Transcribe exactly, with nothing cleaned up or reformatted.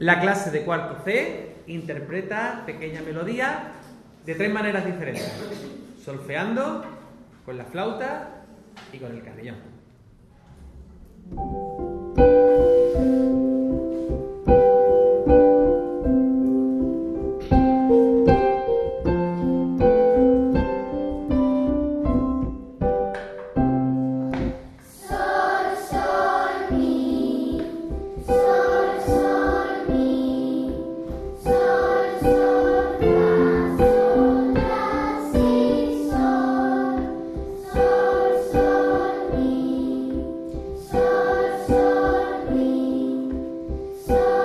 La clase de cuarto C interpreta Pequeña Melodía de tres maneras diferentes: solfeando, con la flauta y con el carillón. So